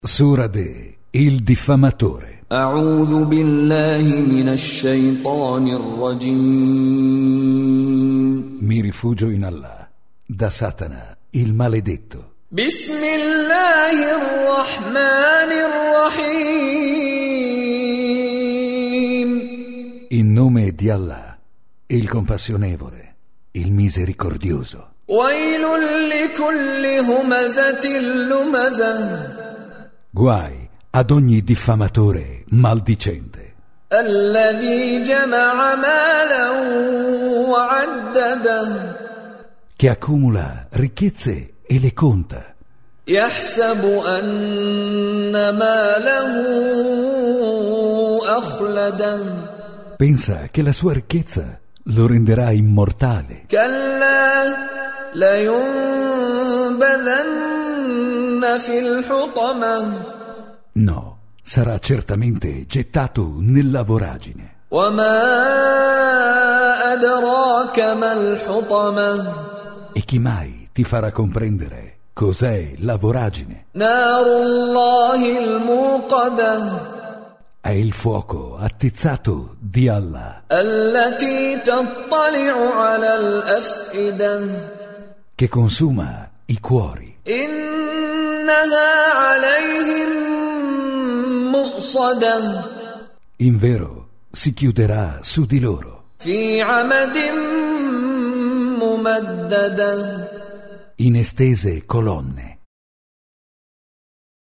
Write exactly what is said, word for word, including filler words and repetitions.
Sura De, il diffamatore. أعوذ بالله من الشيطان الرجيم. Mi rifugio in Allah, da Satana, il maledetto. بسم الله الرحمن الرحيم. In nome di Allah, il compassionevole, il misericordioso. ويل لكل همزة لمزة. Guai ad ogni diffamatore maldicente. الذي جمع مالا وعدده. Che accumula ricchezze e le conta. يحسب أن ماله أخلده. Pensa che la sua ricchezza lo renderà immortale. كلا لينبذن في الحطمة. No, sarà certamente gettato nella voragine. وما أدراك ما الحطمة. E chi mai ti farà comprendere cos'è la voragine? نار الله الموقدة. È il fuoco attizzato di Allah, التي تطلع على الأفئدة. che consuma i cuori. إنها عليهم مؤصدة. In vero, si chiuderà su di loro. في عمد ممددة. In estese colonne.